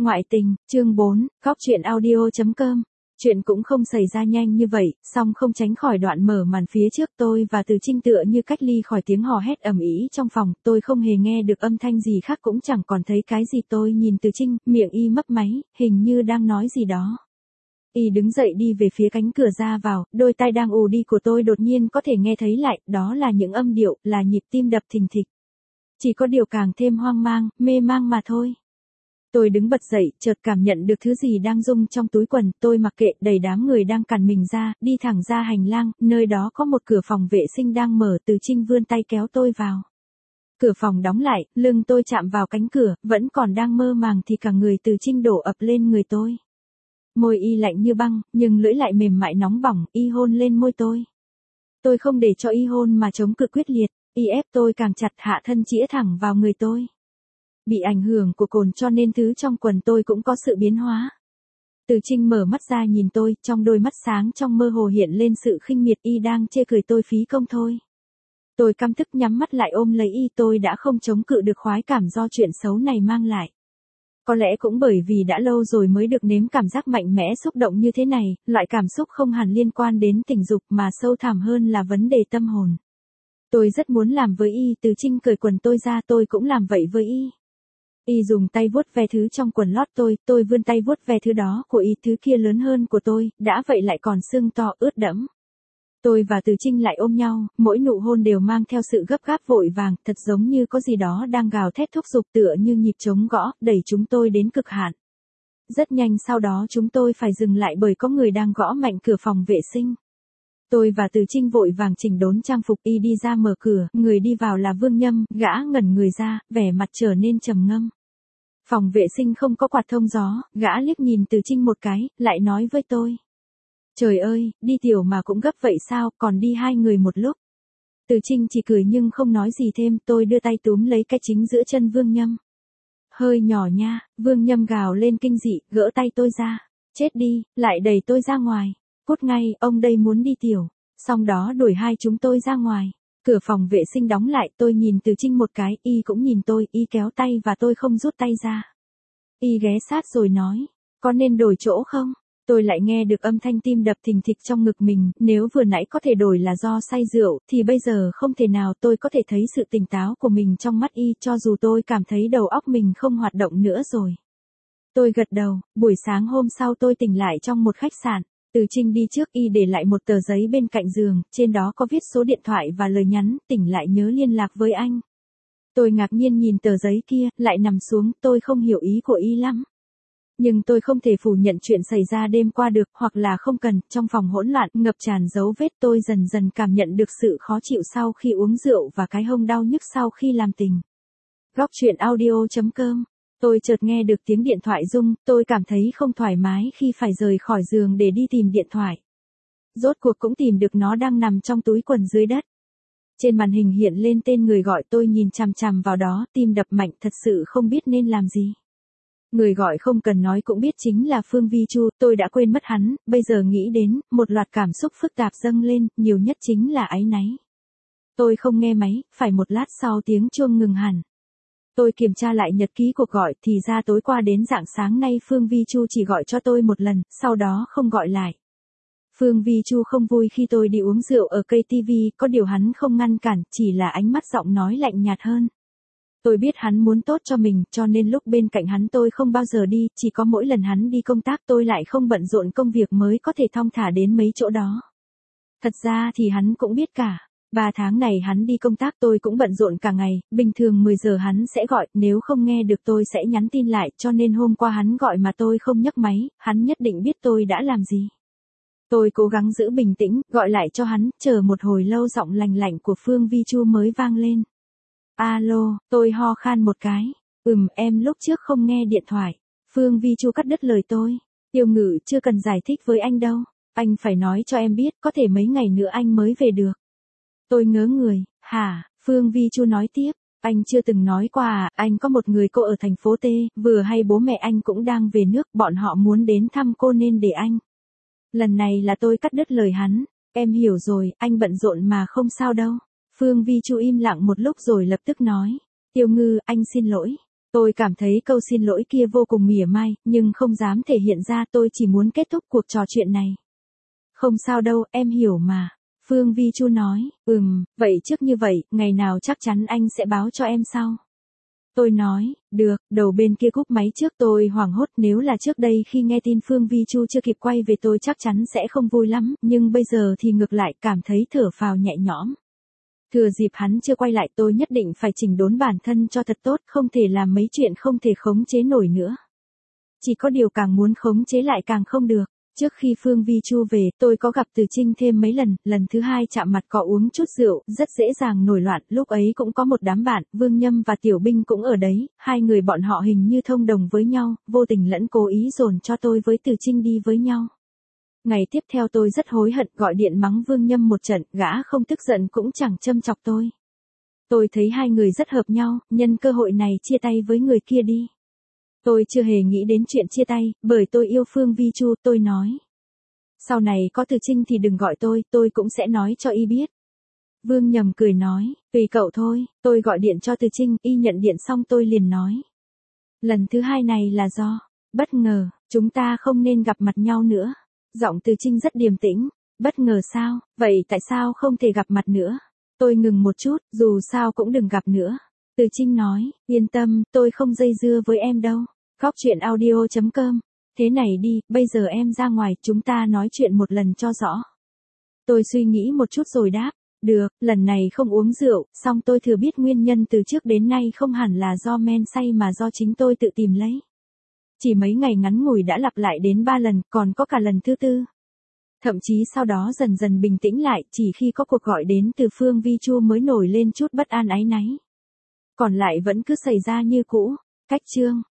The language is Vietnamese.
Ngoại tình, chương 4, góc chuyện audio.com. Chuyện cũng không xảy ra nhanh như vậy, song không tránh khỏi đoạn mở màn phía trước tôi và Từ Trinh tựa như cách ly khỏi tiếng hò hét ầm ĩ trong phòng, tôi không hề nghe được âm thanh gì khác cũng chẳng còn thấy cái gì. Tôi nhìn Từ Trinh, miệng y mấp máy, hình như đang nói gì đó. Y đứng dậy đi về phía cánh cửa ra vào, đôi tai đang ù đi của tôi đột nhiên có thể nghe thấy lại, đó là những âm điệu, là nhịp tim đập thình thịch. Chỉ có điều càng thêm hoang mang, mê mang mà thôi. Tôi đứng bật dậy, chợt cảm nhận được thứ gì đang rung trong túi quần, tôi mặc kệ, đẩy đám người đang cản mình ra, đi thẳng ra hành lang, nơi đó có một cửa phòng vệ sinh đang mở. Từ Trinh vươn tay kéo tôi vào. Cửa phòng đóng lại, lưng tôi chạm vào cánh cửa, vẫn còn đang mơ màng thì cả người Từ Trinh đổ ập lên người tôi. Môi y lạnh như băng, nhưng lưỡi lại mềm mại nóng bỏng, y hôn lên môi tôi. Tôi không để cho y hôn mà chống cự quyết liệt, y ép tôi càng chặt, hạ thân chĩa thẳng vào người tôi. Bị ảnh hưởng của cồn cho nên thứ trong quần tôi cũng có sự biến hóa. Từ Trinh mở mắt ra nhìn tôi, trong đôi mắt sáng trong mơ hồ hiện lên sự khinh miệt, y đang chê cười tôi phí công thôi. Tôi căm tức nhắm mắt lại ôm lấy y, tôi đã không chống cự được khoái cảm do chuyện xấu này mang lại. Có lẽ cũng bởi vì đã lâu rồi mới được nếm cảm giác mạnh mẽ xúc động như thế này, loại cảm xúc không hẳn liên quan đến tình dục mà sâu thẳm hơn là vấn đề tâm hồn. Tôi rất muốn làm với y. Từ Trinh cởi quần tôi ra, tôi cũng làm vậy với y. Y dùng tay vuốt ve thứ trong quần lót tôi vươn tay vuốt ve thứ đó của y, thứ kia lớn hơn của tôi, đã vậy lại còn sưng to ướt đẫm. Tôi và Từ Trinh lại ôm nhau, mỗi nụ hôn đều mang theo sự gấp gáp vội vàng, thật giống như có gì đó đang gào thét thúc giục, tựa như nhịp trống gõ, đẩy chúng tôi đến cực hạn. Rất nhanh sau đó chúng tôi phải dừng lại bởi có người đang gõ mạnh cửa phòng vệ sinh. Tôi và Từ Trinh vội vàng chỉnh đốn trang phục, y đi ra mở cửa, người đi vào là Vương Nhâm, gã ngẩn người ra, vẻ mặt trở nên trầm ngâm. Phòng vệ sinh không có quạt thông gió, gã liếc nhìn Từ Trinh một cái, lại nói với tôi. Trời ơi, đi tiểu mà cũng gấp vậy sao, còn đi hai người một lúc. Từ Trinh chỉ cười nhưng không nói gì thêm, tôi đưa tay túm lấy cái chính giữa chân Vương Nhâm. Hơi nhỏ nha, Vương Nhâm gào lên kinh dị, gỡ tay tôi ra. Chết đi, lại đẩy tôi ra ngoài. Cút ngay, ông đây muốn đi tiểu. Xong đó đuổi hai chúng tôi ra ngoài. Cửa phòng vệ sinh đóng lại, tôi nhìn Từ Trinh một cái, y cũng nhìn tôi, y kéo tay và tôi không rút tay ra. Y ghé sát rồi nói, có nên đổi chỗ không? Tôi lại nghe được âm thanh tim đập thình thịch trong ngực mình, nếu vừa nãy có thể đổi là do say rượu, thì bây giờ không thể nào. Tôi có thể thấy sự tỉnh táo của mình trong mắt y, cho dù tôi cảm thấy đầu óc mình không hoạt động nữa rồi. Tôi gật đầu. Buổi sáng hôm sau tôi tỉnh lại trong một khách sạn. Từ Trinh đi trước, y để lại một tờ giấy bên cạnh giường, trên đó có viết số điện thoại và lời nhắn, tỉnh lại nhớ liên lạc với anh. Tôi ngạc nhiên nhìn tờ giấy kia, lại nằm xuống, tôi không hiểu ý của y lắm. Nhưng tôi không thể phủ nhận chuyện xảy ra đêm qua được, hoặc là không cần. Trong phòng hỗn loạn, ngập tràn dấu vết, tôi dần dần cảm nhận được sự khó chịu sau khi uống rượu và cái hông đau nhức sau khi làm tình. Góc chuyện audio.com. Tôi chợt nghe được tiếng điện thoại rung, tôi cảm thấy không thoải mái khi phải rời khỏi giường để đi tìm điện thoại. Rốt cuộc cũng tìm được, nó đang nằm trong túi quần dưới đất. Trên màn hình hiện lên tên người gọi, tôi nhìn chằm chằm vào đó, tim đập mạnh, thật sự không biết nên làm gì. Người gọi không cần nói cũng biết chính là Phương Vi Chu, tôi đã quên mất hắn, bây giờ nghĩ đến, một loạt cảm xúc phức tạp dâng lên, nhiều nhất chính là áy náy. Tôi không nghe máy, phải một lát sau tiếng chuông ngừng hẳn. Tôi kiểm tra lại nhật ký cuộc gọi, thì ra tối qua đến rạng sáng nay Phương Vi Chu chỉ gọi cho tôi một lần, sau đó không gọi lại. Phương Vi Chu không vui khi tôi đi uống rượu ở cây TV, có điều hắn không ngăn cản, chỉ là ánh mắt giọng nói lạnh nhạt hơn. Tôi biết hắn muốn tốt cho mình, cho nên lúc bên cạnh hắn tôi không bao giờ đi, chỉ có mỗi lần hắn đi công tác tôi lại không bận rộn công việc mới có thể thong thả đến mấy chỗ đó. Thật ra thì hắn cũng biết cả. 3 tháng này hắn đi công tác tôi cũng bận rộn cả ngày, bình thường 10 giờ hắn sẽ gọi, nếu không nghe được tôi sẽ nhắn tin lại, cho nên hôm qua hắn gọi mà tôi không nhấc máy, hắn nhất định biết tôi đã làm gì. Tôi cố gắng giữ bình tĩnh, gọi lại cho hắn, chờ một hồi lâu giọng lành lạnh của Phương Vi Chu mới vang lên. Alo, tôi ho khan một cái. Em lúc trước không nghe điện thoại. Phương Vi Chu cắt đứt lời tôi. Tiêu Ngự chưa cần giải thích với anh đâu. Anh phải nói cho em biết, có thể mấy ngày nữa anh mới về được. Tôi ngớ người. Hả? Phương Vi Chu nói tiếp. Anh chưa từng nói qua à, anh có một người cô ở thành phố T, vừa hay bố mẹ anh cũng đang về nước, bọn họ muốn đến thăm cô nên để anh. Lần này là tôi cắt đứt lời hắn. Em hiểu rồi, anh bận rộn mà không sao đâu. Phương Vi Chu im lặng một lúc rồi lập tức nói. Tiêu Ngư, anh xin lỗi. Tôi cảm thấy câu xin lỗi kia vô cùng mỉa mai, nhưng không dám thể hiện ra, tôi chỉ muốn kết thúc cuộc trò chuyện này. Không sao đâu, em hiểu mà. Phương Vi Chu nói, vậy trước như vậy, ngày nào chắc chắn anh sẽ báo cho em sau. Tôi nói, được, đầu bên kia cúp máy trước. Tôi hoảng hốt, nếu là trước đây khi nghe tin Phương Vi Chu chưa kịp quay về tôi chắc chắn sẽ không vui lắm, nhưng bây giờ thì ngược lại cảm thấy thở phào nhẹ nhõm. Thừa dịp hắn chưa quay lại tôi nhất định phải chỉnh đốn bản thân cho thật tốt, không thể làm mấy chuyện không thể khống chế nổi nữa. Chỉ có điều càng muốn khống chế lại càng không được. Trước khi Phương Vi Chu về, tôi có gặp Từ Trinh thêm mấy lần, lần thứ hai chạm mặt có uống chút rượu, rất dễ dàng nổi loạn, lúc ấy cũng có một đám bạn, Vương Nhâm và Tiểu Binh cũng ở đấy, hai người bọn họ hình như thông đồng với nhau, vô tình lẫn cố ý dồn cho tôi với Từ Trinh đi với nhau. Ngày tiếp theo tôi rất hối hận, gọi điện mắng Vương Nhâm một trận, gã không tức giận cũng chẳng châm chọc tôi. Tôi thấy hai người rất hợp nhau, nhân cơ hội này chia tay với người kia đi. Tôi chưa hề nghĩ đến chuyện chia tay, bởi tôi yêu Phương Vi Chu, tôi nói. Sau này có Từ Trinh thì đừng gọi tôi cũng sẽ nói cho y biết. Vương Nhầm cười nói, tùy cậu thôi. Tôi gọi điện cho Từ Trinh, y nhận điện xong tôi liền nói. Lần thứ hai này là do bất ngờ, chúng ta không nên gặp mặt nhau nữa. Giọng Từ Trinh rất điềm tĩnh. Bất ngờ sao, vậy tại sao không thể gặp mặt nữa? Tôi ngừng một chút, dù sao cũng đừng gặp nữa. Từ Trinh nói, yên tâm, tôi không dây dưa với em đâu. Góc chuyện audio.com. Thế này đi, bây giờ em ra ngoài, chúng ta nói chuyện một lần cho rõ. Tôi suy nghĩ một chút rồi đáp, được, lần này không uống rượu, song tôi thừa biết nguyên nhân từ trước đến nay không hẳn là do men say mà do chính tôi tự tìm lấy. Chỉ mấy ngày ngắn ngủi đã lặp lại đến 3 lần, còn có cả lần thứ 4. Thậm chí sau đó dần dần bình tĩnh lại, chỉ khi có cuộc gọi đến từ Phương Vi Chu mới nổi lên chút bất an áy náy. Còn lại vẫn cứ xảy ra như cũ. Cách chương